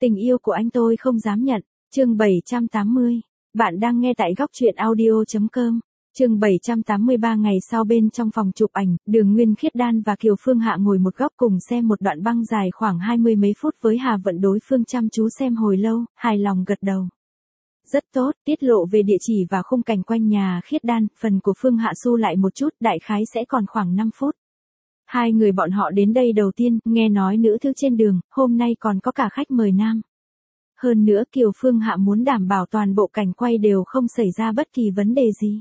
Tình yêu của anh tôi không dám nhận. Chương 780. Bạn đang nghe tại góc truyện audio.com. Chương 783. Ngày sau bên trong phòng chụp ảnh, Đường Nguyên Khiết Đan và Kiều Phương Hạ ngồi một góc cùng xem một đoạn băng dài khoảng 20 mấy phút với Hà Vận. Đối phương chăm chú xem hồi lâu, hài lòng gật đầu. Rất tốt, tiết lộ về địa chỉ và khung cảnh quanh nhà Khiết Đan, phần của Phương Hạ xu lại một chút, đại khái sẽ còn khoảng 5 phút. Hai người bọn họ đến đây đầu tiên, nghe nói nữ thư trên đường, hôm nay còn có cả khách mời nam. Hơn nữa Kiều Phương Hạ muốn đảm bảo toàn bộ cảnh quay đều không xảy ra bất kỳ vấn đề gì.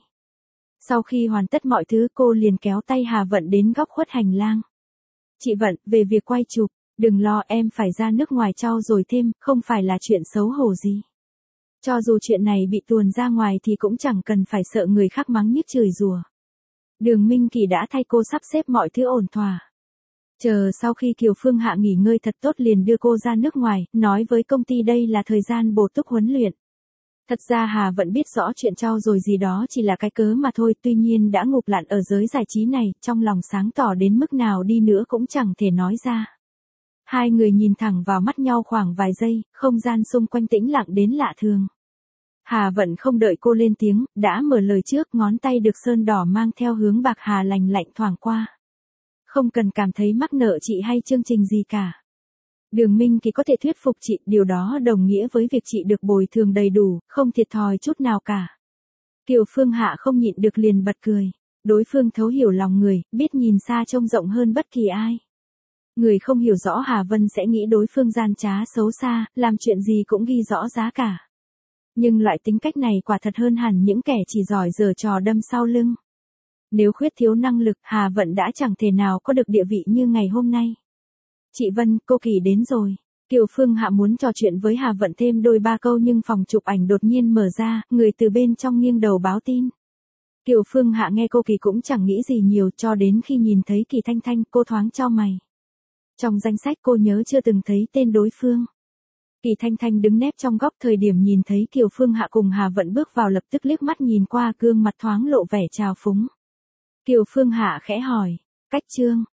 Sau khi hoàn tất mọi thứ cô liền kéo tay Hà Vận đến góc khuất hành lang. Chị Vận, về việc quay chụp, đừng lo em phải ra nước ngoài trau dồi thêm, không phải là chuyện xấu hổ gì. Cho dù chuyện này bị tuồn ra ngoài thì cũng chẳng cần phải sợ người khác mắng nhiếc chửi rủa. Đường Minh Kỳ đã thay cô sắp xếp mọi thứ ổn thỏa. Chờ sau khi Kiều Phương Hạ nghỉ ngơi thật tốt liền đưa cô ra nước ngoài, nói với công ty đây là thời gian bổ túc huấn luyện. Thật ra Hà vẫn biết rõ chuyện trau dồi gì đó chỉ là cái cớ mà thôi, tuy nhiên đã ngụp lặn ở giới giải trí này, trong lòng sáng tỏ đến mức nào đi nữa cũng chẳng thể nói ra. Hai người nhìn thẳng vào mắt nhau khoảng vài giây, không gian xung quanh tĩnh lặng đến lạ thường. Hà Vận không đợi cô lên tiếng, đã mở lời trước, ngón tay được sơn đỏ mang theo hướng bạc hà lành lạnh thoảng qua. Không cần cảm thấy mắc nợ chị hay chương trình gì cả. Đường Minh Kỳ có thể thuyết phục chị, điều đó đồng nghĩa với việc chị được bồi thường đầy đủ, không thiệt thòi chút nào cả. Kiều Phương Hạ không nhịn được liền bật cười. Đối phương thấu hiểu lòng người, biết nhìn xa trông rộng hơn bất kỳ ai. Người không hiểu rõ Hà Vân sẽ nghĩ đối phương gian trá xấu xa, làm chuyện gì cũng ghi rõ giá cả. Nhưng loại tính cách này quả thật hơn hẳn những kẻ chỉ giỏi giở trò đâm sau lưng. Nếu khuyết thiếu năng lực, Hà Vận đã chẳng thể nào có được địa vị như ngày hôm nay. Chị Vân, cô Kỳ đến rồi. Kiều Phương Hạ muốn trò chuyện với Hà Vận thêm đôi ba câu nhưng phòng chụp ảnh đột nhiên mở ra, người từ bên trong nghiêng đầu báo tin. Kiều Phương Hạ nghe cô Kỳ cũng chẳng nghĩ gì nhiều cho đến khi nhìn thấy Kỳ Thanh Thanh, cô thoáng chau mày. Trong danh sách cô nhớ chưa từng thấy tên đối phương. Kỳ Thanh Thanh đứng nép trong góc, thời điểm nhìn thấy Kiều Phương Hạ cùng Hà Vận bước vào lập tức liếc mắt nhìn qua, gương mặt thoáng lộ vẻ trào phúng. Kiều Phương Hạ khẽ hỏi, cách Trương,